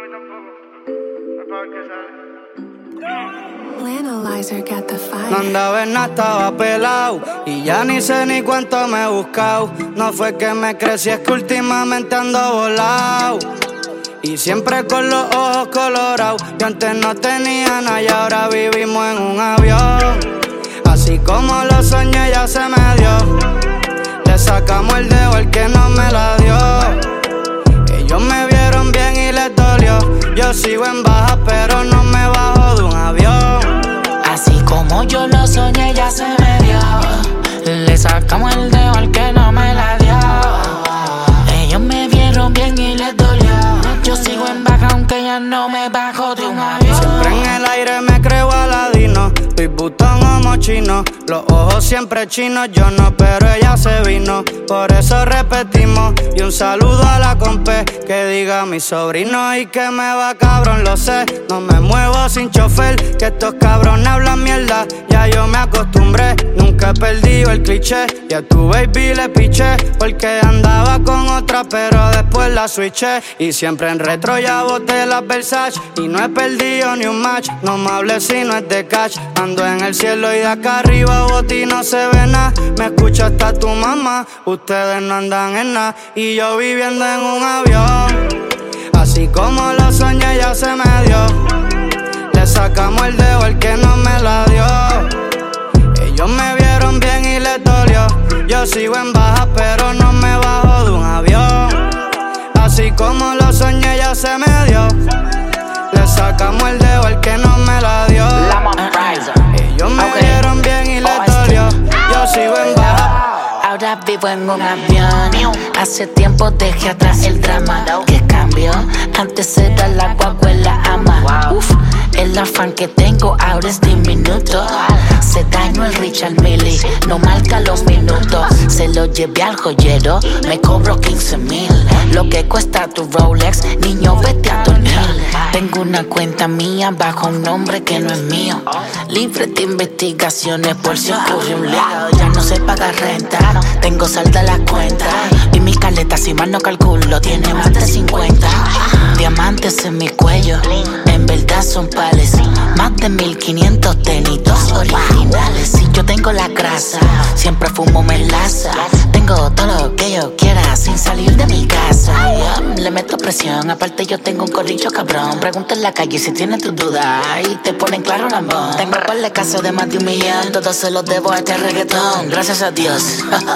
mí tampoco. Es para ver qué sale. Analyzer got the fire. No andaba en nada, estaba pelado y ya ni sé ni cuánto me he buscado. No fue que me crecí, es que últimamente ando volado y siempre con los ojos colorados. Yo antes no tenía nada y ahora vivimos en un avión. Así como lo soñé ya se me dio. Le sacamos el dedo al que no me la dio. Ellos me vieron bien y les dolió. Yo sigo en baja pero no me bajo de un avión. Así como yo lo soñé ya se me dio. Le sacamos el dedo al que no me la dio. Ellos me vieron bien y les dolió. Yo sigo en baja aunque ya no me bajo de un avión. Siempre en el aire me creo aladino. Estoy butón o mochino. Los ojos siempre chinos, yo no, pero ella se vino. Por eso repetimos. Y un saludo a la compe. Que diga mi sobrino y que me va cabrón, lo sé. No me muevo sin chofer. Que estos cabrones hablan mierda. Ya yo me acostumbré. Nunca he perdido el cliché. Y a tu baby le piché. Porque andaba con otra, pero después la switché. Y siempre en retro ya boté las Versace. Y no he perdido ni un match. No me hables si no es de catch. Ando en el cielo y de acá arriba boti no se ve nada. Me escucha hasta tu mamá. Ustedes no andan en nada. Y yo viviendo en un avión. Así como lo soñé ya se me dio. Le sacamos el dedo al que no me la dio. Ellos me vieron bien y les dolió. Yo sigo en baja pero no me bajo de un avión. Así como lo soñé ya se me dio. Le sacamos el dedo al que no me la dio. Ellos me vieron bien y les dolió. Yo sigo en baja. Ahora vivo en un avión. Hace tiempo dejé atrás el drama. ¿Qué cambió? Antes era la guagua y la ama. Uf, el afán que tengo ahora es diminuto. Se dañó el Richard Mille, no marca los minutos. Se lo llevé al joyero, me cobro 15,000. Lo que cuesta tu Rolex, niño, vete a dormir. Tengo una cuenta mía bajo un nombre que no es mío. Libre de investigaciones por si ocurre un lío. Ya no se paga renta, tengo salda la cuenta. Y mi caleta, si mal no calculo, tiene más de 50. Diamantes en mi cuello, en verdad son pales. Más de 1500 tenitos originales. Si yo tengo la grasa, siempre fumo melaza. Tengo todo lo que yo quiera sin salir de mi casa. Le meto presión, aparte yo tengo un corrillo cabrón. Pregunta en la calle si tienes tu duda y te ponen claro un ambón. Tengo un par de casos de más de 1 millón, todos se los debo a este reggaetón. Gracias a Dios.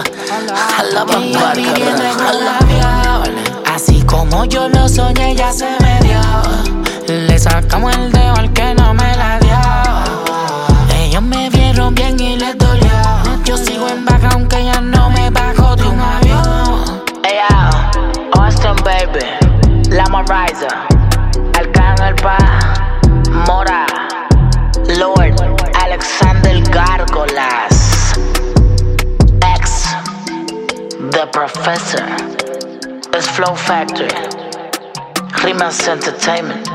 Así como yo lo soñé ya se me dio. Le sacamos el dedo al que no me la dio. Ellos me vieron bien y les dolió. Yo sigo en baja aunque ya no me bajo de un avión. Hey, Austin baby, Lama Riser, Arcángel Pa, Mora, Lord, Alexander Gárgolas, X, The Professor, es Flow Factory, Rimas Entertainment.